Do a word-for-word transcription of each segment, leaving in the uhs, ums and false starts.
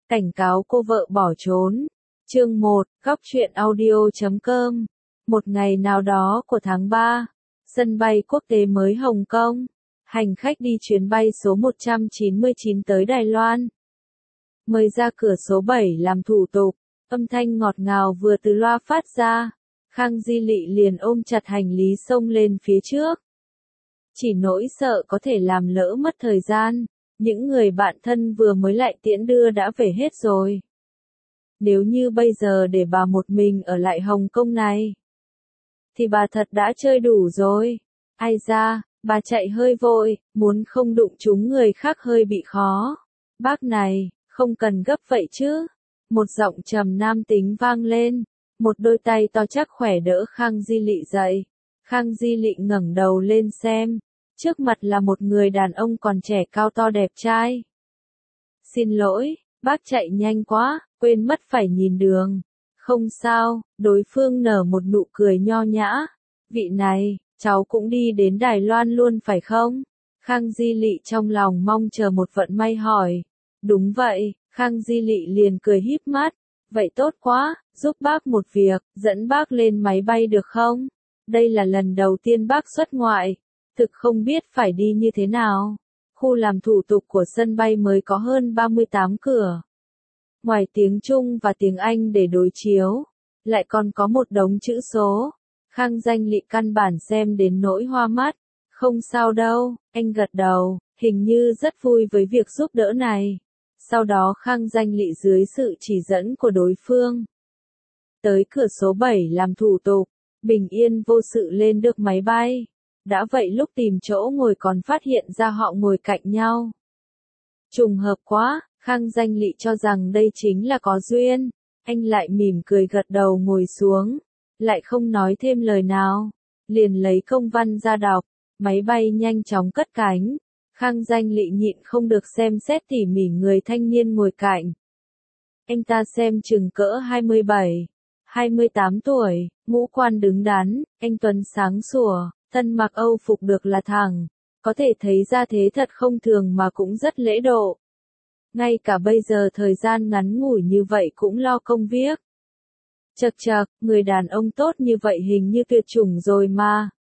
Cảnh cáo cô vợ bỏ trốn. Chương một, góc truyện audio chấm com. Một ngày nào đó của tháng ba, sân bay quốc tế mới Hồng Kông, hành khách đi chuyến bay số một trăm chín mươi chín tới Đài Loan. Mới ra cửa số bảy làm thủ tục, âm thanh ngọt ngào vừa từ loa phát ra, Khang Di Lị liền ôm chặt hành lý xông lên phía trước. Chỉ nỗi sợ có thể làm lỡ mất thời gian, những người bạn thân vừa mới lại tiễn đưa đã về hết rồi. Nếu như bây giờ để bà một mình ở lại Hồng Kông này, thì bà thật đã chơi đủ rồi. Ai ra, bà chạy hơi vội, muốn không đụng trúng người khác hơi bị khó. Bác này, không cần gấp vậy chứ. Một giọng trầm nam tính vang lên, một đôi tay to chắc khỏe đỡ Khang Di Lị dậy. Khang Di Lị ngẩng đầu lên xem, trước mặt là một người đàn ông còn trẻ cao to đẹp trai. Xin lỗi, bác chạy nhanh quá, quên mất phải nhìn đường. Không sao, đối phương nở một nụ cười nho nhã. Vị này, cháu cũng đi đến Đài Loan luôn phải không? Khang Di Lị trong lòng mong chờ một vận may hỏi. Đúng vậy, Khang Di Lị liền cười híp mắt. Vậy tốt quá, giúp bác một việc, dẫn bác lên máy bay được không? Đây là lần đầu tiên bác xuất ngoại, thực không biết phải đi như thế nào. Khu làm thủ tục của sân bay mới có hơn ba mươi tám cửa. Ngoài tiếng Trung và tiếng Anh để đối chiếu, lại còn có một đống chữ số. Khang Danh Lị căn bản xem đến nỗi hoa mắt. Không sao đâu, anh gật đầu, hình như rất vui với việc giúp đỡ này. Sau đó Khang Danh Lị dưới sự chỉ dẫn của đối phương, tới cửa số bảy làm thủ tục, bình yên vô sự lên được máy bay. Đã vậy lúc tìm chỗ ngồi còn phát hiện ra họ ngồi cạnh nhau. Trùng hợp quá, Khang Danh Lị cho rằng đây chính là có duyên. Anh lại mỉm cười gật đầu ngồi xuống, lại không nói thêm lời nào, liền lấy công văn ra đọc. Máy bay nhanh chóng cất cánh. Khang Danh Lị nhịn không được xem xét tỉ mỉ người thanh niên ngồi cạnh. Anh ta xem chừng cỡ hai mươi bảy, hai mươi tám tuổi, ngũ quan đứng đắn, anh tuấn sáng sủa, thân mặc Âu phục được là thẳng, có thể thấy ra thế thật không thường mà cũng rất lễ độ. Ngay cả bây giờ thời gian ngắn ngủi như vậy cũng lo công việc. Chậc chậc, người đàn ông tốt như vậy hình như tuyệt chủng rồi mà.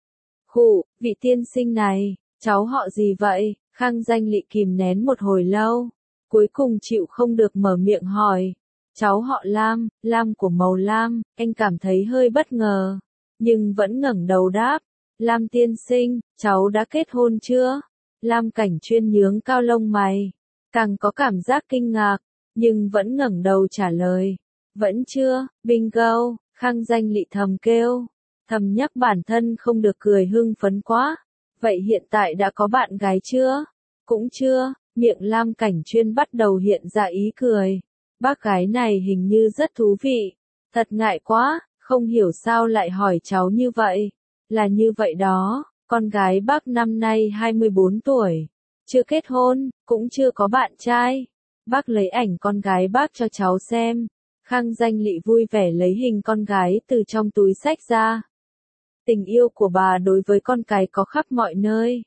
Khụ, vị tiên sinh này, cháu họ gì vậy? Khang Danh Lị kìm nén một hồi lâu, cuối cùng chịu không được mở miệng hỏi. Cháu họ Lam, Lam của màu lam. Anh cảm thấy hơi bất ngờ, nhưng vẫn ngẩng đầu đáp. Lam tiên sinh, cháu đã kết hôn chưa? Lam Cảnh Chuyên nhướng cao lông mày, càng có cảm giác kinh ngạc, nhưng vẫn ngẩng đầu trả lời. Vẫn chưa, bingo. Khang Danh Lị thầm kêu, thầm nhắc bản thân không được cười hưng phấn quá. Vậy hiện tại đã có bạn gái chưa? Cũng chưa. Miệng Lam Cảnh Chuyên bắt đầu hiện ra ý cười. Bác gái này hình như rất thú vị. Thật ngại quá, không hiểu sao lại hỏi cháu như vậy. Là như vậy đó, con gái bác năm nay hai mươi bốn tuổi, chưa kết hôn, cũng chưa có bạn trai. Bác lấy ảnh con gái bác cho cháu xem. Khang Danh Lị vui vẻ lấy hình con gái từ trong túi xách ra. Tình yêu của bà đối với con cái có khắp mọi nơi.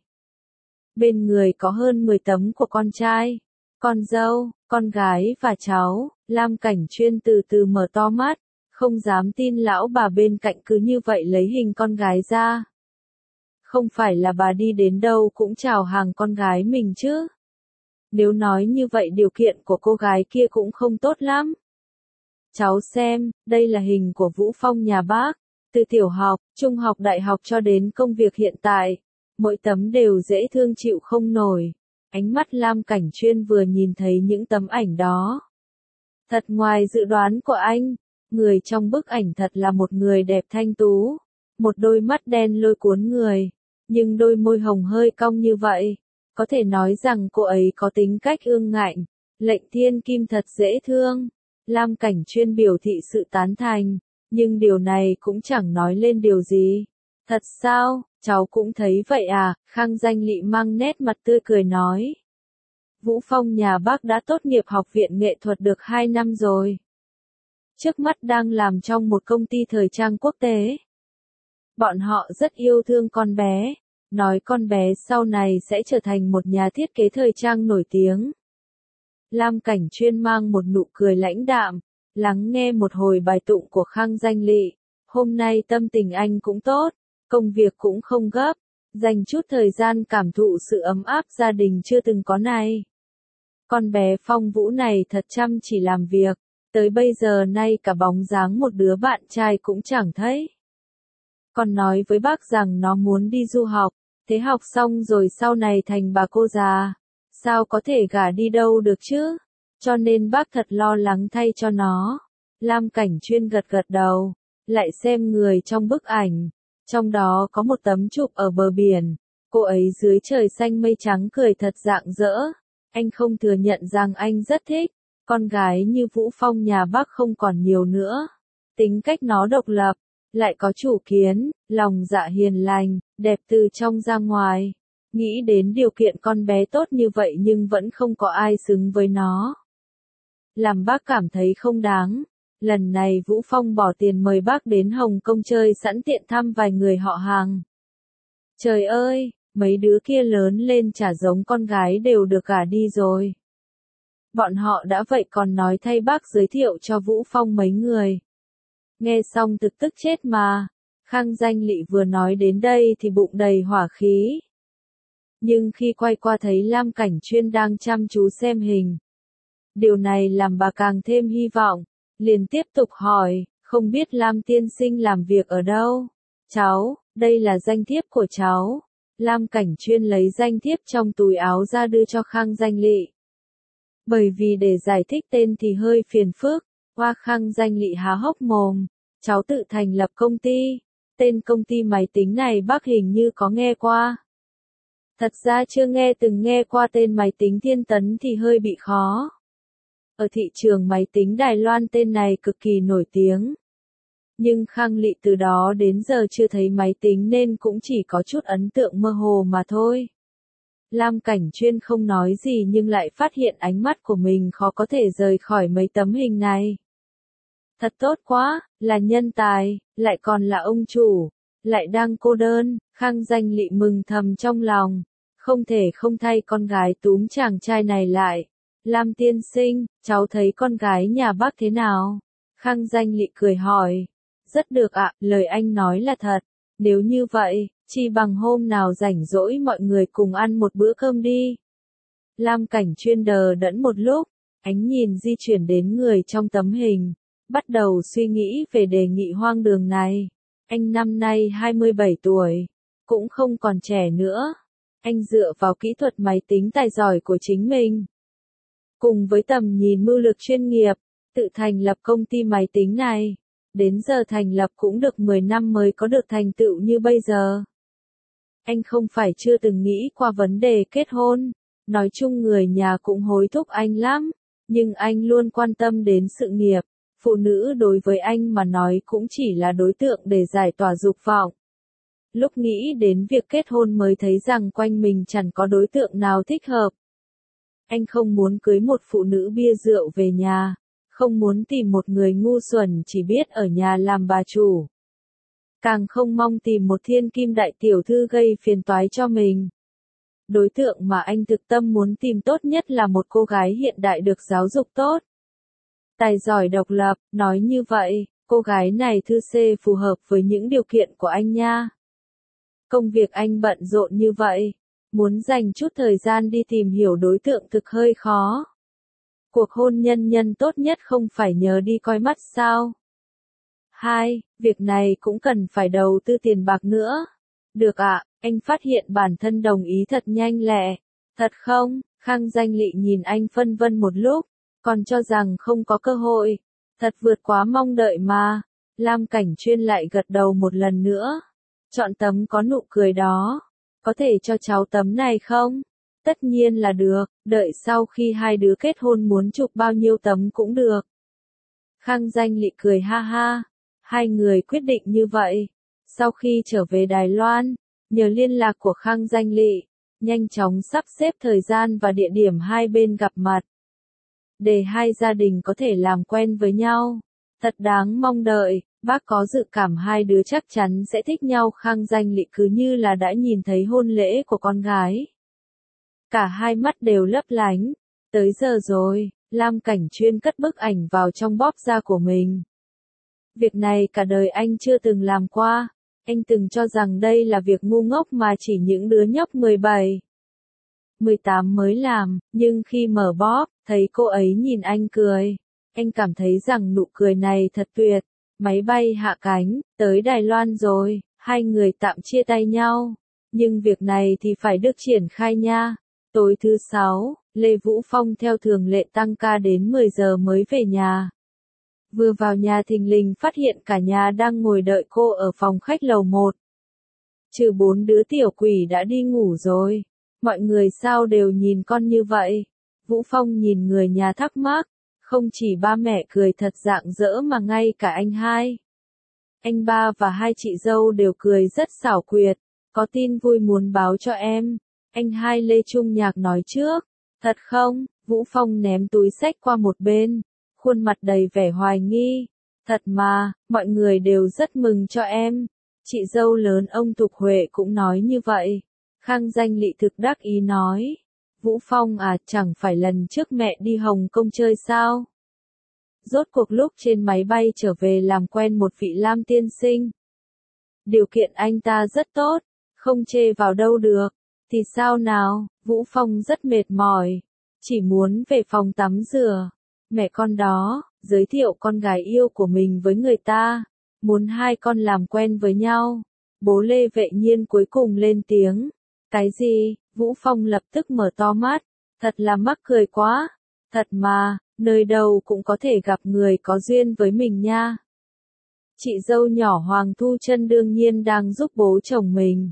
Bên người có hơn mười tấm của con trai, con dâu, con gái và cháu. Lam Cảnh Chuyên từ từ mở to mắt, không dám tin lão bà bên cạnh cứ như vậy lấy hình con gái ra. Không phải là bà đi đến đâu cũng chào hàng con gái mình chứ? Nếu nói như vậy điều kiện của cô gái kia cũng không tốt lắm. Cháu xem, đây là hình của Vũ Phong nhà bác. Từ tiểu học, trung học, đại học cho đến công việc hiện tại, mỗi tấm đều dễ thương chịu không nổi. Ánh mắt Lam Cảnh Chuyên vừa nhìn thấy những tấm ảnh đó. Thật ngoài dự đoán của anh, người trong bức ảnh thật là một người đẹp thanh tú, một đôi mắt đen lôi cuốn người, nhưng đôi môi hồng hơi cong như vậy, có thể nói rằng cô ấy có tính cách ương ngạnh, lệnh thiên kim thật dễ thương. Lam Cảnh Chuyên biểu thị sự tán thành. Nhưng điều này cũng chẳng nói lên điều gì. Thật sao, cháu cũng thấy vậy à? Khang Danh Lị mang nét mặt tươi cười nói. Vũ Phong nhà bác đã tốt nghiệp học viện nghệ thuật được hai năm rồi. Trước mắt đang làm trong một công ty thời trang quốc tế. Bọn họ rất yêu thương con bé, nói con bé sau này sẽ trở thành một nhà thiết kế thời trang nổi tiếng. Lam Cảnh Chuyên mang một nụ cười lãnh đạm, lắng nghe một hồi bài tụng của Khang Danh Lị. Hôm nay tâm tình anh cũng tốt, công việc cũng không gấp, dành chút thời gian cảm thụ sự ấm áp gia đình chưa từng có này. Con bé Phong Vũ này thật chăm chỉ làm việc, tới bây giờ nay cả bóng dáng một đứa bạn trai cũng chẳng thấy. Còn nói với bác rằng nó muốn đi du học, thế học xong rồi sau này thành bà cô già, sao có thể gả đi đâu được chứ, cho nên bác thật lo lắng thay cho nó. Lam Cảnh Chuyên gật gật đầu, lại xem người trong bức ảnh, trong đó có một tấm chụp ở bờ biển, cô ấy dưới trời xanh mây trắng cười thật rạng rỡ. Anh không thừa nhận rằng anh rất thích, con gái như Vũ Phong nhà bác không còn nhiều nữa. Tính cách nó độc lập, lại có chủ kiến, lòng dạ hiền lành, đẹp từ trong ra ngoài. Nghĩ đến điều kiện con bé tốt như vậy nhưng vẫn không có ai xứng với nó. Làm bác cảm thấy không đáng. Lần này Vũ Phong bỏ tiền mời bác đến Hồng Kông chơi sẵn tiện thăm vài người họ hàng. Trời ơi, mấy đứa kia lớn lên chả giống con gái đều được gả đi rồi. Bọn họ đã vậy còn nói thay bác giới thiệu cho Vũ Phong mấy người. Nghe xong thực tức chết mà. Khang Danh Lị vừa nói đến đây thì bụng đầy hỏa khí. Nhưng khi quay qua thấy Lam Cảnh Chuyên đang chăm chú xem hình, điều này làm bà càng thêm hy vọng, liền tiếp tục hỏi, không biết Lam tiên sinh làm việc ở đâu? Cháu, đây là danh thiếp của cháu. Lam Cảnh Chuyên lấy danh thiếp trong túi áo ra đưa cho Khang Danh Lị. Bởi vì để giải thích tên thì hơi phiền phức, qua Khang Danh Lị há hốc mồm, cháu tự thành lập công ty, tên công ty máy tính này bác hình như có nghe qua. Thật ra chưa nghe từng nghe qua tên máy tính Thiên Tấn thì hơi bị khó. Ở thị trường máy tính Đài Loan tên này cực kỳ nổi tiếng. Nhưng Khang Lị từ đó đến giờ chưa thấy máy tính nên cũng chỉ có chút ấn tượng mơ hồ mà thôi. Lam Cảnh Chuyên không nói gì nhưng lại phát hiện ánh mắt của mình khó có thể rời khỏi mấy tấm hình này. Thật tốt quá, là nhân tài, lại còn là ông chủ, lại đang cô đơn. Khang Danh Lị mừng thầm trong lòng, không thể không thay con gái túm chàng trai này lại. Lam tiên sinh, cháu thấy con gái nhà bác thế nào? Khang Danh Lị cười hỏi. Rất được ạ, lời anh nói là thật. Nếu như vậy, chi bằng hôm nào rảnh rỗi mọi người cùng ăn một bữa cơm đi. Lam Cảnh Chuyên đờ đẫn một lúc, ánh nhìn di chuyển đến người trong tấm hình, bắt đầu suy nghĩ về đề nghị hoang đường này. Anh năm nay hai mươi bảy tuổi, cũng không còn trẻ nữa. Anh dựa vào kỹ thuật máy tính tài giỏi của chính mình, cùng với tầm nhìn mưu lược chuyên nghiệp, tự thành lập công ty máy tính này. Đến giờ thành lập cũng được mười năm mới có được thành tựu như bây giờ. Anh không phải chưa từng nghĩ qua vấn đề kết hôn, nói chung người nhà cũng hối thúc anh lắm, nhưng anh luôn quan tâm đến sự nghiệp. Phụ nữ đối với anh mà nói cũng chỉ là đối tượng để giải tỏa dục vọng. Lúc nghĩ đến việc kết hôn mới thấy rằng quanh mình chẳng có đối tượng nào thích hợp. Anh không muốn cưới một phụ nữ bia rượu về nhà, không muốn tìm một người ngu xuẩn chỉ biết ở nhà làm bà chủ. Càng không mong tìm một thiên kim đại tiểu thư gây phiền toái cho mình. Đối tượng mà anh thực tâm muốn tìm tốt nhất là một cô gái hiện đại được giáo dục tốt, tài giỏi độc lập. Nói như vậy, cô gái này thư C phù hợp với những điều kiện của anh nha. Công việc anh bận rộn như vậy, muốn dành chút thời gian đi tìm hiểu đối tượng thực hơi khó. Cuộc hôn nhân nhân tốt nhất không phải nhờ đi coi mắt sao? Hai, việc này cũng cần phải đầu tư tiền bạc nữa. Được ạ, anh phát hiện bản thân đồng ý thật nhanh lẹ. Thật không? Khang Danh Lị nhìn anh phân vân một lúc, còn cho rằng không có cơ hội. Thật vượt quá mong đợi mà. Lam Cảnh Chuyên lại gật đầu một lần nữa. Chọn tấm có nụ cười đó. Có thể cho cháu tấm này không? Tất nhiên là được, đợi sau khi hai đứa kết hôn muốn chụp bao nhiêu tấm cũng được. Khang Danh Lị cười ha ha. Hai người quyết định như vậy. Sau khi trở về Đài Loan, nhờ liên lạc của Khang Danh Lị, nhanh chóng sắp xếp thời gian và địa điểm hai bên gặp mặt, để hai gia đình có thể làm quen với nhau. Thật đáng mong đợi, bác có dự cảm hai đứa chắc chắn sẽ thích nhau. Khang Danh Lị cứ như là đã nhìn thấy hôn lễ của con gái. Cả hai mắt đều lấp lánh, Tới giờ rồi, Lam Cảnh Chuyên cất bức ảnh vào trong bóp da của mình. Việc này cả đời anh chưa từng làm qua. Anh từng cho rằng đây là việc ngu ngốc mà chỉ những đứa nhóc mười bảy, mười tám mới làm, nhưng khi mở bóp, thấy cô ấy nhìn anh cười. Anh cảm thấy rằng nụ cười này thật tuyệt. Máy bay hạ cánh, tới Đài Loan rồi, hai người tạm chia tay nhau. Nhưng việc này thì phải được triển khai nha. Tối thứ sáu, Lê Vũ Phong theo thường lệ tăng ca đến mười giờ mới về nhà. Vừa vào nhà thình lình phát hiện cả nhà đang ngồi đợi cô ở phòng khách lầu một. Trừ bốn đứa tiểu quỷ đã đi ngủ rồi. Mọi người sao đều nhìn con như vậy? Vũ Phong nhìn người nhà thắc mắc. Không chỉ ba mẹ cười thật rạng rỡ mà ngay cả anh hai. Anh ba và hai chị dâu đều cười rất xảo quyệt. Có tin vui muốn báo cho em. Anh hai Lê Trung Nhạc nói trước. Thật không? Vũ Phong ném túi xách qua một bên. Khuôn mặt đầy vẻ hoài nghi. Thật mà, mọi người đều rất mừng cho em. Chị dâu lớn ông Thục Huệ cũng nói như vậy. Khang Danh Lị thực đắc ý nói. Vũ Phong à, chẳng phải lần trước mẹ đi Hồng Kông chơi sao? Rốt cuộc lúc trên máy bay trở về làm quen một vị Lam tiên sinh. Điều kiện anh ta rất tốt, không chê vào đâu được. Thì sao nào, Vũ Phong rất mệt mỏi. Chỉ muốn về phòng tắm rửa. Mẹ con đó, giới thiệu con gái yêu của mình với người ta. Muốn hai con làm quen với nhau. Bố Lê Vệ Nhiên cuối cùng lên tiếng. Cái gì? Vũ Phong lập tức mở to mắt. Thật là mắc cười quá. Thật mà, nơi đâu cũng có thể gặp người có duyên với mình nha. Chị dâu nhỏ Hoàng Thu Trân đương nhiên đang giúp bố chồng mình.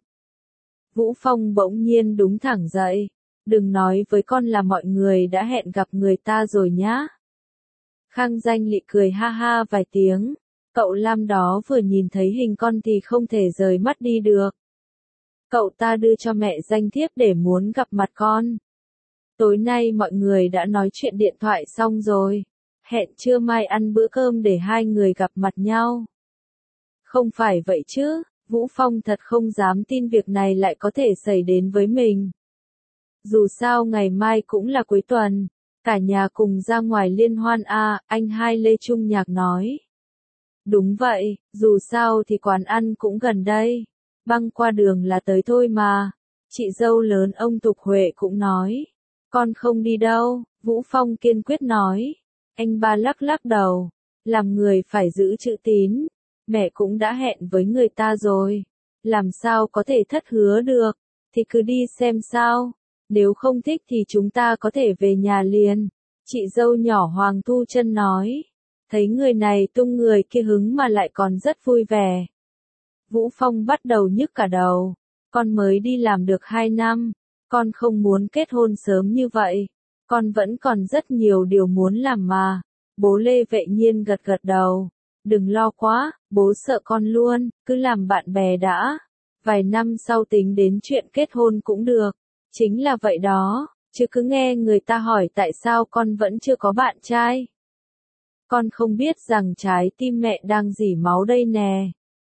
Vũ Phong bỗng nhiên đúng thẳng dậy. Đừng nói với con là mọi người đã hẹn gặp người ta rồi nhá. Khang Danh Lị cười ha ha vài tiếng. Cậu Lam đó vừa nhìn thấy hình con thì không thể rời mắt đi được. Cậu ta đưa cho mẹ danh thiếp để muốn gặp mặt con. Tối nay mọi người đã nói chuyện điện thoại xong rồi. Hẹn trưa mai ăn bữa cơm để hai người gặp mặt nhau. Không phải vậy chứ, Vũ Phong thật không dám tin việc này lại có thể xảy đến với mình. Dù sao ngày mai cũng là cuối tuần. Cả nhà cùng ra ngoài liên hoan a, anh hai Lê Trung Nhạc nói. Đúng vậy, dù sao thì quán ăn cũng gần đây. Băng qua đường là tới thôi mà. Chị dâu lớn ông Thục Huệ cũng nói. Con không đi đâu, Vũ Phong kiên quyết nói. Anh ba lắc lắc đầu. Làm người phải giữ chữ tín. Mẹ cũng đã hẹn với người ta rồi. Làm sao có thể thất hứa được. Thì cứ đi xem sao. Nếu không thích thì chúng ta có thể về nhà liền. Chị dâu nhỏ Hoàng Thu Trân nói. Thấy người này tung người kia hứng mà lại còn rất vui vẻ. Vũ Phong bắt đầu nhức cả đầu. Con mới đi làm được hai năm. Con không muốn kết hôn sớm như vậy. Con vẫn còn rất nhiều điều muốn làm mà. Bố Lê Vệ Nhiên gật gật đầu. Đừng lo quá, bố sợ con luôn, cứ làm bạn bè đã. Vài năm sau tính đến chuyện kết hôn cũng được. Chính là vậy đó, chứ cứ nghe người ta hỏi tại sao con vẫn chưa có bạn trai. Con không biết rằng trái tim mẹ đang rỉ máu đây nè.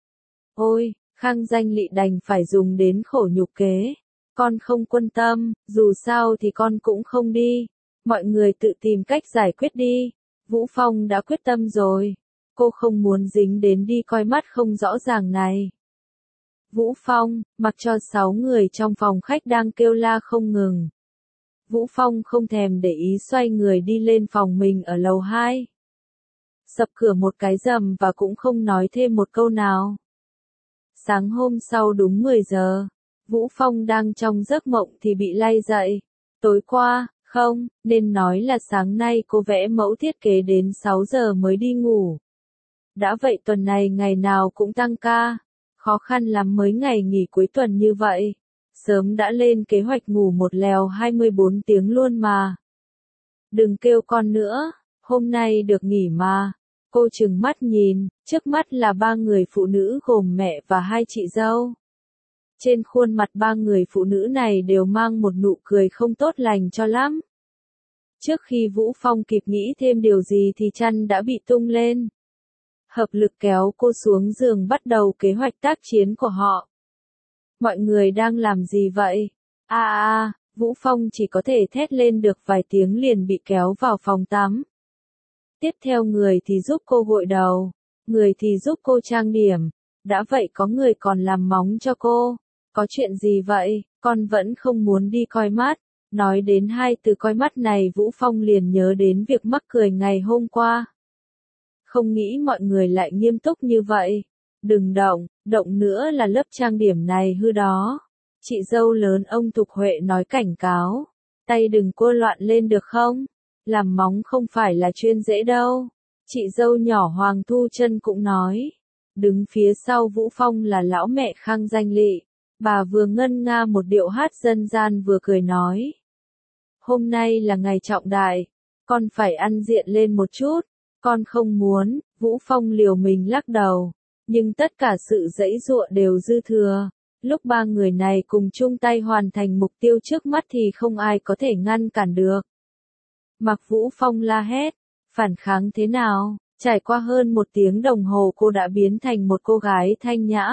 Ôi, Khang Danh Lị đành phải dùng đến khổ nhục kế. Con không quan tâm, dù sao thì con cũng không đi. Mọi người tự tìm cách giải quyết đi. Vũ Phong đã quyết tâm rồi. Cô không muốn dính đến đi coi mắt không rõ ràng này. Vũ Phong, mặc cho sáu người trong phòng khách đang kêu la không ngừng. Vũ Phong không thèm để ý xoay người đi lên phòng mình ở lầu hai. Sập cửa một cái rầm và cũng không nói thêm một câu nào. Sáng hôm sau đúng mười giờ, Vũ Phong đang trong giấc mộng thì bị lay dậy. Tối qua, không, nên nói là sáng nay cô vẽ mẫu thiết kế đến sáu giờ mới đi ngủ. Đã vậy tuần này ngày nào cũng tăng ca. Khó khăn lắm mới ngày nghỉ cuối tuần như vậy. Sớm đã lên kế hoạch ngủ một lèo hai mươi bốn tiếng luôn mà. Đừng kêu con nữa, hôm nay được nghỉ mà. Cô trừng mắt nhìn, trước mắt là ba người phụ nữ gồm mẹ và hai chị dâu. Trên khuôn mặt ba người phụ nữ này đều mang một nụ cười không tốt lành cho lắm. Trước khi Vũ Phong kịp nghĩ thêm điều gì thì chăn đã bị tung lên. Hợp lực kéo cô xuống giường bắt đầu kế hoạch tác chiến của họ. Mọi người đang làm gì vậy? À à, Vũ Phong chỉ có thể thét lên được vài tiếng liền bị kéo vào phòng tắm. Tiếp theo người thì giúp cô gội đầu, người thì giúp cô trang điểm, đã vậy có người còn làm móng cho cô. Có chuyện gì vậy, con vẫn không muốn đi coi mắt. Nói đến hai từ coi mắt này Vũ Phong liền nhớ đến việc mắc cười ngày hôm qua. Không nghĩ mọi người lại nghiêm túc như vậy. Đừng động, động nữa là lớp trang điểm này hư đó. Chị dâu lớn ông Thục Huệ nói cảnh cáo. Tay đừng cua loạn lên được không? Làm móng không phải là chuyên dễ đâu. Chị dâu nhỏ Hoàng Thu Trân cũng nói. Đứng phía sau Vũ Phong là lão mẹ Khang Danh Lị. Bà vừa ngân nga một điệu hát dân gian vừa cười nói. Hôm nay là ngày trọng đại, con phải ăn diện lên một chút. Con không muốn, Vũ Phong liều mình lắc đầu. Nhưng tất cả sự giãy giụa đều dư thừa. Lúc ba người này cùng chung tay hoàn thành mục tiêu trước mắt thì không ai có thể ngăn cản được. Mặc Vũ Phong la hét, phản kháng thế nào? Trải qua hơn một tiếng đồng hồ cô đã biến thành một cô gái thanh nhã.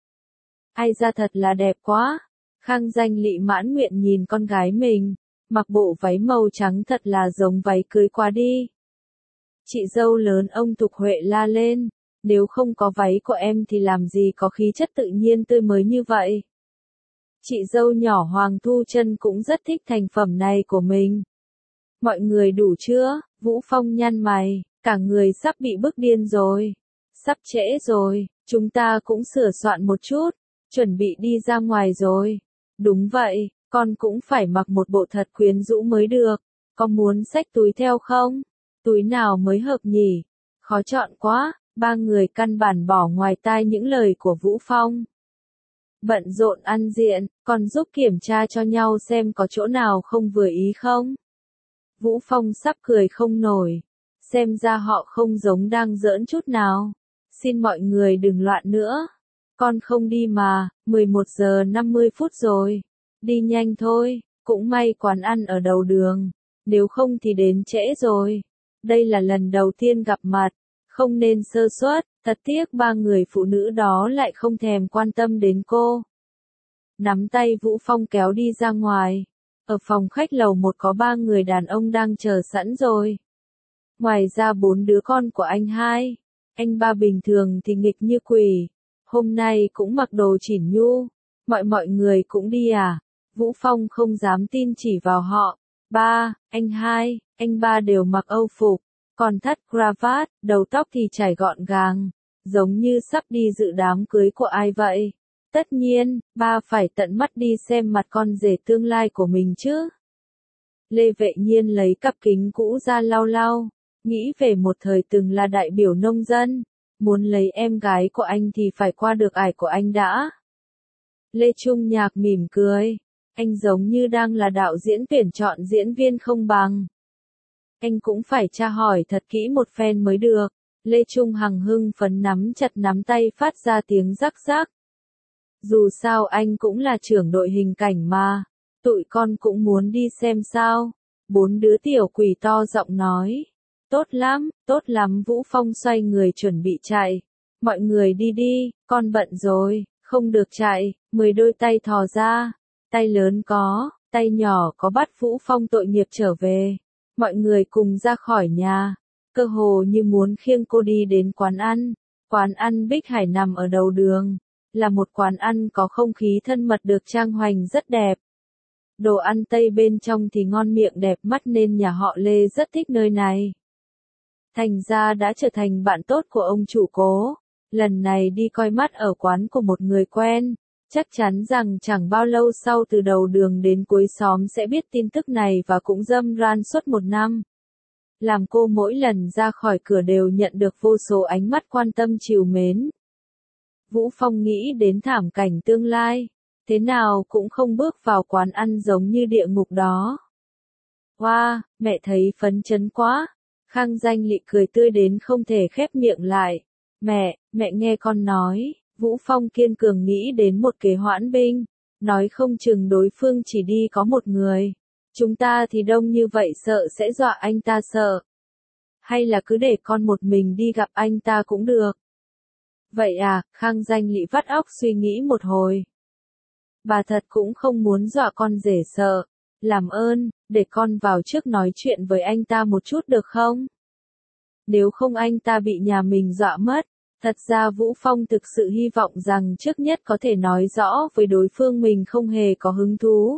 Ai ra thật là đẹp quá. Khang Danh Lị mãn nguyện nhìn con gái mình, mặc bộ váy màu trắng thật là giống váy cưới quá đi. Chị dâu lớn ông Thục Huệ la lên, nếu không có váy của em thì làm gì có khí chất tự nhiên tươi mới như vậy. Chị dâu nhỏ Hoàng Thu Trân cũng rất thích thành phẩm này của mình. Mọi người đủ chưa? Vũ Phong nhăn mày, cả người sắp bị bức điên rồi. Sắp trễ rồi, chúng ta cũng sửa soạn một chút, chuẩn bị đi ra ngoài rồi. Đúng vậy, con cũng phải mặc một bộ thật quyến rũ mới được. Có muốn xách túi theo không? Túi nào mới hợp nhỉ? Khó chọn quá, ba người căn bản bỏ ngoài tai những lời của Vũ Phong. Bận rộn ăn diện, còn giúp kiểm tra cho nhau xem có chỗ nào không vừa ý không? Vũ Phong sắp cười không nổi. Xem ra họ không giống đang giỡn chút nào. Xin mọi người đừng loạn nữa. Con không đi mà, mười một giờ năm mươi phút rồi. Đi nhanh thôi, cũng may quán ăn ở đầu đường. Nếu không thì đến trễ rồi. Đây là lần đầu tiên gặp mặt. Không nên sơ suất, thật tiếc ba người phụ nữ đó lại không thèm quan tâm đến cô. Nắm tay Vũ Phong kéo đi ra ngoài. Ở phòng khách lầu một có ba người đàn ông đang chờ sẵn rồi. Ngoài ra bốn đứa con của anh hai. Anh ba bình thường thì nghịch như quỷ. Hôm nay cũng mặc đồ chỉn nhu. Mọi mọi người cũng đi à? Vũ Phong không dám tin chỉ vào họ. Ba, anh hai, anh ba đều mặc âu phục. Còn thắt cravat, đầu tóc thì chải gọn gàng. Giống như sắp đi dự đám cưới của ai vậy? Tất nhiên, ba phải tận mắt đi xem mặt con rể tương lai của mình chứ. Lê Vệ Nhiên lấy cặp kính cũ ra lau lau, nghĩ về một thời từng là đại biểu nông dân, muốn lấy em gái của anh thì phải qua được ải của anh đã. Lê Trung Nhạc mỉm cười, anh giống như đang là đạo diễn tuyển chọn diễn viên không bằng. Anh cũng phải tra hỏi thật kỹ một phen mới được. Lê Trung Hằng hưng phấn nắm chặt nắm tay phát ra tiếng rắc rắc. Dù sao anh cũng là trưởng đội hình cảnh mà, tụi con cũng muốn đi xem sao. Bốn đứa tiểu quỷ to giọng nói. Tốt lắm, tốt lắm. Vũ Phong xoay người chuẩn bị chạy. Mọi người đi đi, con bận rồi, không được chạy. Mười đôi tay thò ra, tay lớn có, tay nhỏ có bắt Vũ Phong tội nghiệp trở về. Mọi người cùng ra khỏi nhà, cơ hồ như muốn khiêng cô đi đến quán ăn. Quán ăn Bích Hải nằm ở đầu đường, là một quán ăn có không khí thân mật được trang hoành rất đẹp. Đồ ăn Tây bên trong thì ngon miệng đẹp mắt nên nhà họ Lê rất thích nơi này. Thành ra đã trở thành bạn tốt của ông chủ Cố. Lần này đi coi mắt ở quán của một người quen, chắc chắn rằng chẳng bao lâu sau từ đầu đường đến cuối xóm sẽ biết tin tức này và cũng râm ran suốt một năm. Làm cô mỗi lần ra khỏi cửa đều nhận được vô số ánh mắt quan tâm trìu mến. Vũ Phong nghĩ đến thảm cảnh tương lai, thế nào cũng không bước vào quán ăn giống như địa ngục đó. Wow, mẹ thấy phấn chấn quá. Khang Danh Lị cười tươi đến không thể khép miệng lại. Mẹ, mẹ nghe con nói. Vũ Phong kiên cường nghĩ đến một kế hoãn binh, nói không chừng đối phương chỉ đi có một người. Chúng ta thì đông như vậy sợ sẽ dọa anh ta sợ. Hay là cứ để con một mình đi gặp anh ta cũng được. Vậy à, Khang Danh Lị vắt óc suy nghĩ một hồi. Bà thật cũng không muốn dọa con rể sợ. làm ơn, để con vào trước nói chuyện với anh ta một chút được không? Nếu không anh ta bị nhà mình dọa mất. Thật ra Vũ Phong thực sự hy vọng rằng trước nhất có thể nói rõ với đối phương mình không hề có hứng thú.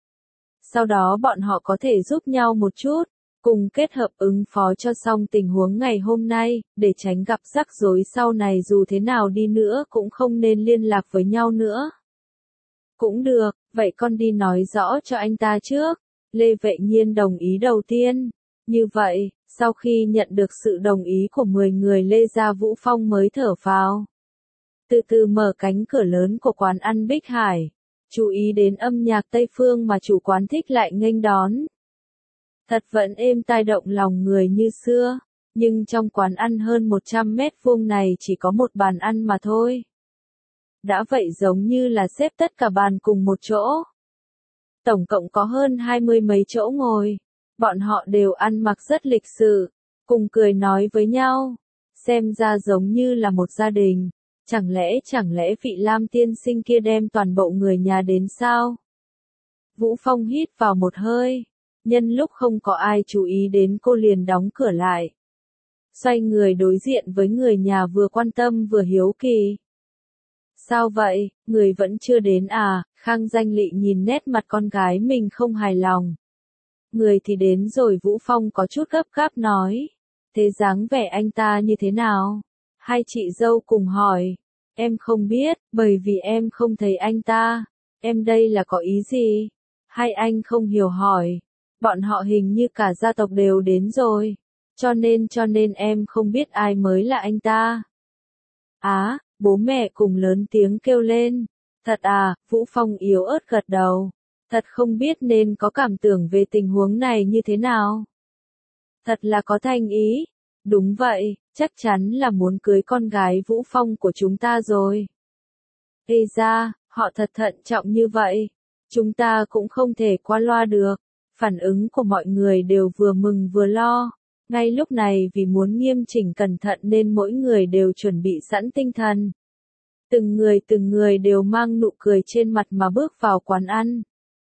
Sau đó bọn họ có thể giúp nhau một chút, cùng kết hợp ứng phó cho xong tình huống ngày hôm nay, để tránh gặp rắc rối sau này dù thế nào đi nữa cũng không nên liên lạc với nhau nữa. Cũng được, vậy con đi nói rõ cho anh ta trước. Lê Vệ Nhiên đồng ý đầu tiên. Như vậy, sau khi nhận được sự đồng ý của mười người Lê Gia Vũ Phong mới thở phào. Từ từ mở cánh cửa lớn của quán ăn Bích Hải. Chú ý đến âm nhạc Tây Phương mà chủ quán thích lại nghênh đón. Thật vẫn êm tai động lòng người như xưa, nhưng trong quán ăn hơn một trăm mét vuông này chỉ có một bàn ăn mà thôi. Đã vậy giống như là xếp tất cả bàn cùng một chỗ. Tổng cộng có hơn hai mươi mấy chỗ ngồi. Bọn họ đều ăn mặc rất lịch sự, cùng cười nói với nhau. Xem ra giống như là một gia đình. Chẳng lẽ chẳng lẽ vị Lam tiên sinh kia đem toàn bộ người nhà đến sao? Vũ Phong hít vào một hơi. Nhân lúc không có ai chú ý đến cô liền đóng cửa lại. Xoay người đối diện với người nhà vừa quan tâm vừa hiếu kỳ. Sao vậy, người vẫn chưa đến à? Khang Danh Lị nhìn nét mặt con gái mình không hài lòng. Người thì đến rồi, Vũ Phong có chút gấp gáp nói. Thế dáng vẻ anh ta như thế nào? Hai chị dâu cùng hỏi. Em không biết, bởi vì em không thấy anh ta. Em đây là có ý gì? Hai anh không hiểu hỏi. Bọn họ hình như cả gia tộc đều đến rồi. Cho nên cho nên em không biết ai mới là anh ta. Á, bố mẹ cùng lớn tiếng kêu lên. Thật à, Vũ Phong yếu ớt gật đầu. Thật không biết nên có cảm tưởng về tình huống này như thế nào. Thật là có thành ý. Đúng vậy, chắc chắn là muốn cưới con gái Vũ Phong của chúng ta rồi. Ê ra, họ thật thận trọng như vậy. Chúng ta cũng không thể qua loa được. Phản ứng của mọi người đều vừa mừng vừa lo. Ngay lúc này vì muốn nghiêm chỉnh cẩn thận nên mỗi người đều chuẩn bị sẵn tinh thần. Từng người từng người đều mang nụ cười trên mặt mà bước vào quán ăn.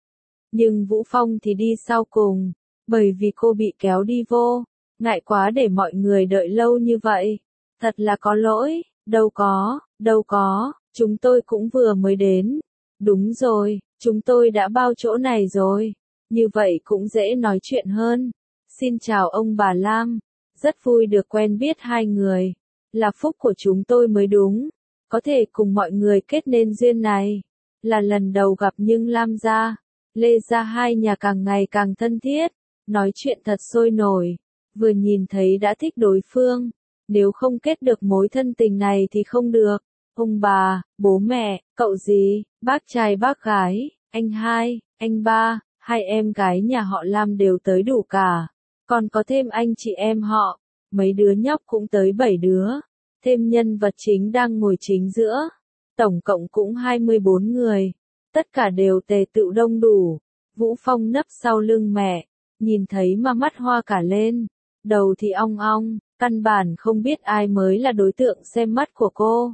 Nhưng Vũ Phong thì đi sau cùng, bởi vì cô bị kéo đi vô. Ngại quá để mọi người đợi lâu như vậy. Thật là có lỗi, đâu có, đâu có, chúng tôi cũng vừa mới đến. Đúng rồi, chúng tôi đã bao chỗ này rồi. Như vậy cũng dễ nói chuyện hơn. Xin chào ông bà Lam. Rất vui được quen biết hai người. Là phúc của chúng tôi mới đúng. Có thể cùng mọi người kết nên duyên này. Là lần đầu gặp nhưng Lam gia, Lê gia hai nhà càng ngày càng thân thiết. Nói chuyện thật sôi nổi. Vừa nhìn thấy đã thích đối phương. Nếu không kết được mối thân tình này thì không được. Ông bà, bố mẹ, cậu dì, bác trai bác gái, anh hai, anh ba, hai em gái nhà họ Lam đều tới đủ cả. Còn có thêm anh chị em họ, mấy đứa nhóc cũng tới bảy đứa. Thêm nhân vật chính đang ngồi chính giữa. Tổng cộng cũng hai mươi bốn người. Tất cả đều tề tựu đông đủ. Vũ Phong nấp sau lưng mẹ. Nhìn thấy mà mắt hoa cả lên. Đầu thì ong ong, căn bản không biết ai mới là đối tượng xem mắt của cô.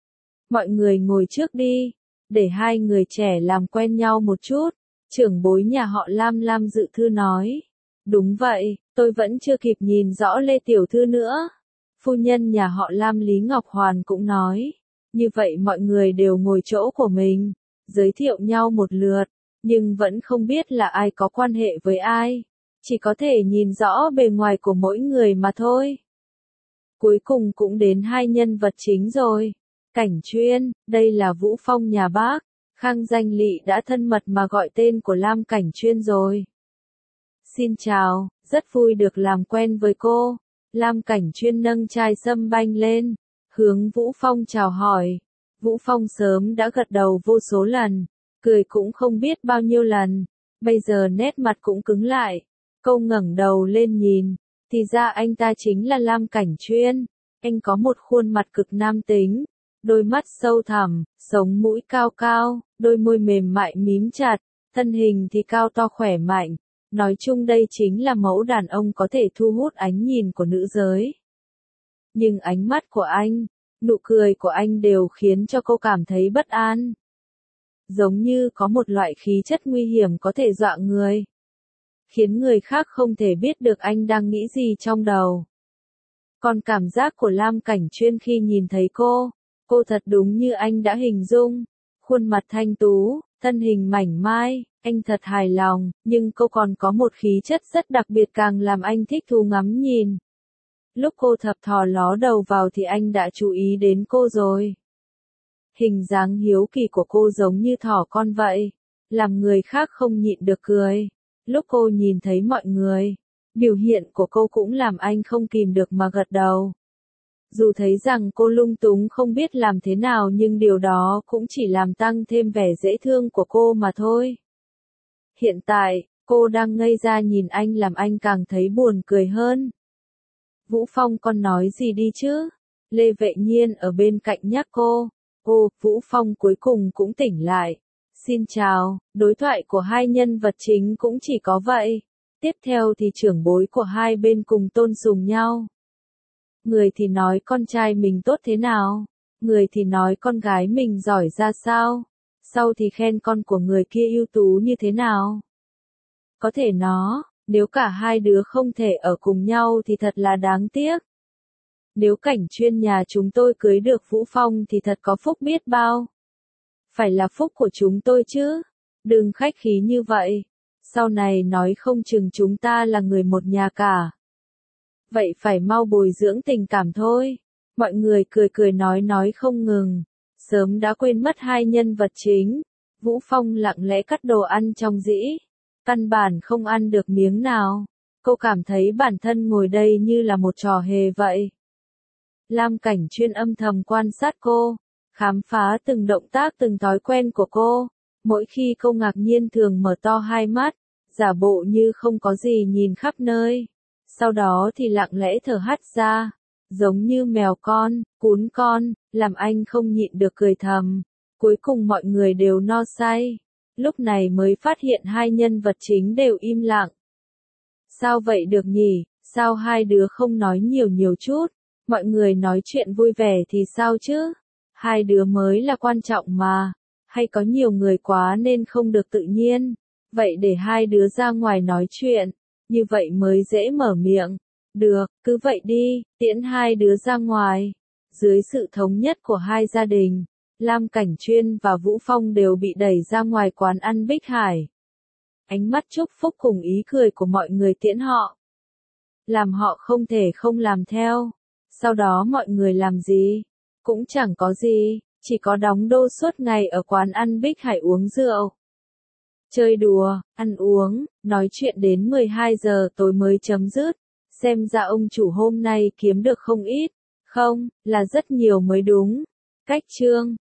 Mọi người ngồi trước đi. Để hai người trẻ làm quen nhau một chút. Trưởng bối nhà họ Lam Lam Dự Thư nói. Đúng vậy, tôi vẫn chưa kịp nhìn rõ Lê Tiểu Thư nữa. Phu nhân nhà họ Lam Lý Ngọc Hoàn cũng nói. Như vậy mọi người đều ngồi chỗ của mình. Giới thiệu nhau một lượt. Nhưng vẫn không biết là ai có quan hệ với ai. Chỉ có thể nhìn rõ bề ngoài của mỗi người mà thôi. Cuối cùng cũng đến hai nhân vật chính rồi. Cảnh Chuyên, đây là Vũ Phong nhà bác. Khang Danh Lị đã thân mật mà gọi tên của Lam Cảnh Chuyên rồi. Xin chào, rất vui được làm quen với cô. Lam Cảnh Chuyên nâng chai sâm banh lên, hướng Vũ Phong chào hỏi. Vũ Phong sớm đã gật đầu vô số lần, cười cũng không biết bao nhiêu lần. Bây giờ nét mặt cũng cứng lại. Câu ngẩng đầu lên nhìn, thì ra anh ta chính là Lam Cảnh Chuyên. Anh có một khuôn mặt cực nam tính. Đôi mắt sâu thẳm, sống mũi cao cao, đôi môi mềm mại mím chặt, thân hình thì cao to khỏe mạnh. Nói chung đây chính là mẫu đàn ông có thể thu hút ánh nhìn của nữ giới. Nhưng ánh mắt của anh, nụ cười của anh đều khiến cho cô cảm thấy bất an. Giống như có một loại khí chất nguy hiểm có thể dọa người. khiến người khác không thể biết được anh đang nghĩ gì trong đầu. Còn cảm giác của Lam Cảnh Chuyên khi nhìn thấy cô, cô thật đúng như anh đã hình dung. Khuôn mặt thanh tú, thân hình mảnh mai, anh thật hài lòng, nhưng cô còn có một khí chất rất đặc biệt càng làm anh thích thú ngắm nhìn. Lúc cô thập thò ló đầu vào thì anh đã chú ý đến cô rồi. Hình dáng hiếu kỳ của cô giống như thỏ con vậy, làm người khác không nhịn được cười. Lúc cô nhìn thấy mọi người, biểu hiện của cô cũng làm anh không kìm được mà gật đầu. Dù thấy rằng cô lung túng không biết làm thế nào nhưng điều đó cũng chỉ làm tăng thêm vẻ dễ thương của cô mà thôi. Hiện tại, cô đang ngây ra nhìn anh làm anh càng thấy buồn cười hơn. Vũ Phong con nói gì đi chứ? Lê Vệ Nhiên ở bên cạnh nhắc cô. Ô, Vũ Phong cuối cùng cũng tỉnh lại. Xin chào, đối thoại của hai nhân vật chính cũng chỉ có vậy. Tiếp theo thì trưởng bối của hai bên cùng tôn sùng nhau. Người thì nói con trai mình tốt thế nào, người thì nói con gái mình giỏi ra sao, sau thì khen con của người kia ưu tú như thế nào. Có thể nó, nếu cả hai đứa không thể ở cùng nhau thì thật là đáng tiếc. Nếu Cảnh Chuyên nhà chúng tôi cưới được Vũ Phong thì thật có phúc biết bao. Phải là phúc của chúng tôi chứ, đừng khách khí như vậy, sau này nói không chừng chúng ta là người một nhà cả. Vậy phải mau bồi dưỡng tình cảm thôi. Mọi người cười cười nói nói không ngừng, sớm đã quên mất hai nhân vật chính. Vũ Phong lặng lẽ cắt đồ ăn trong dĩ, căn bản không ăn được miếng nào. Cô cảm thấy bản thân ngồi đây như là một trò hề vậy. Lam Cảnh Chuyên âm thầm quan sát cô, khám phá từng động tác từng thói quen của cô. Mỗi khi cô ngạc nhiên thường mở to hai mắt, giả bộ như không có gì nhìn khắp nơi. Sau đó thì lặng lẽ thở hắt ra, giống như mèo con, cún con, làm anh không nhịn được cười thầm. Cuối cùng mọi người đều no say. Lúc này mới phát hiện hai nhân vật chính đều im lặng. Sao vậy được nhỉ, sao hai đứa không nói nhiều nhiều chút, mọi người nói chuyện vui vẻ thì sao chứ, hai đứa mới là quan trọng mà, hay có nhiều người quá nên không được tự nhiên, vậy để hai đứa ra ngoài nói chuyện, như vậy mới dễ mở miệng. Được, cứ vậy đi, tiễn hai đứa ra ngoài. Dưới sự thống nhất của hai gia đình, Lam Cảnh Chuyên và Vũ Phong đều bị đẩy ra ngoài quán ăn Bích Hải. Ánh mắt chúc phúc cùng ý cười của mọi người tiễn họ, làm họ không thể không làm theo. Sau đó mọi người làm gì? Cũng chẳng có gì, chỉ có đóng đô suốt ngày ở quán ăn Bích Hải uống rượu. Chơi đùa, ăn uống, nói chuyện đến mười hai giờ tối mới chấm dứt. Xem ra ông chủ hôm nay kiếm được không ít, không, là rất nhiều mới đúng. Cách chương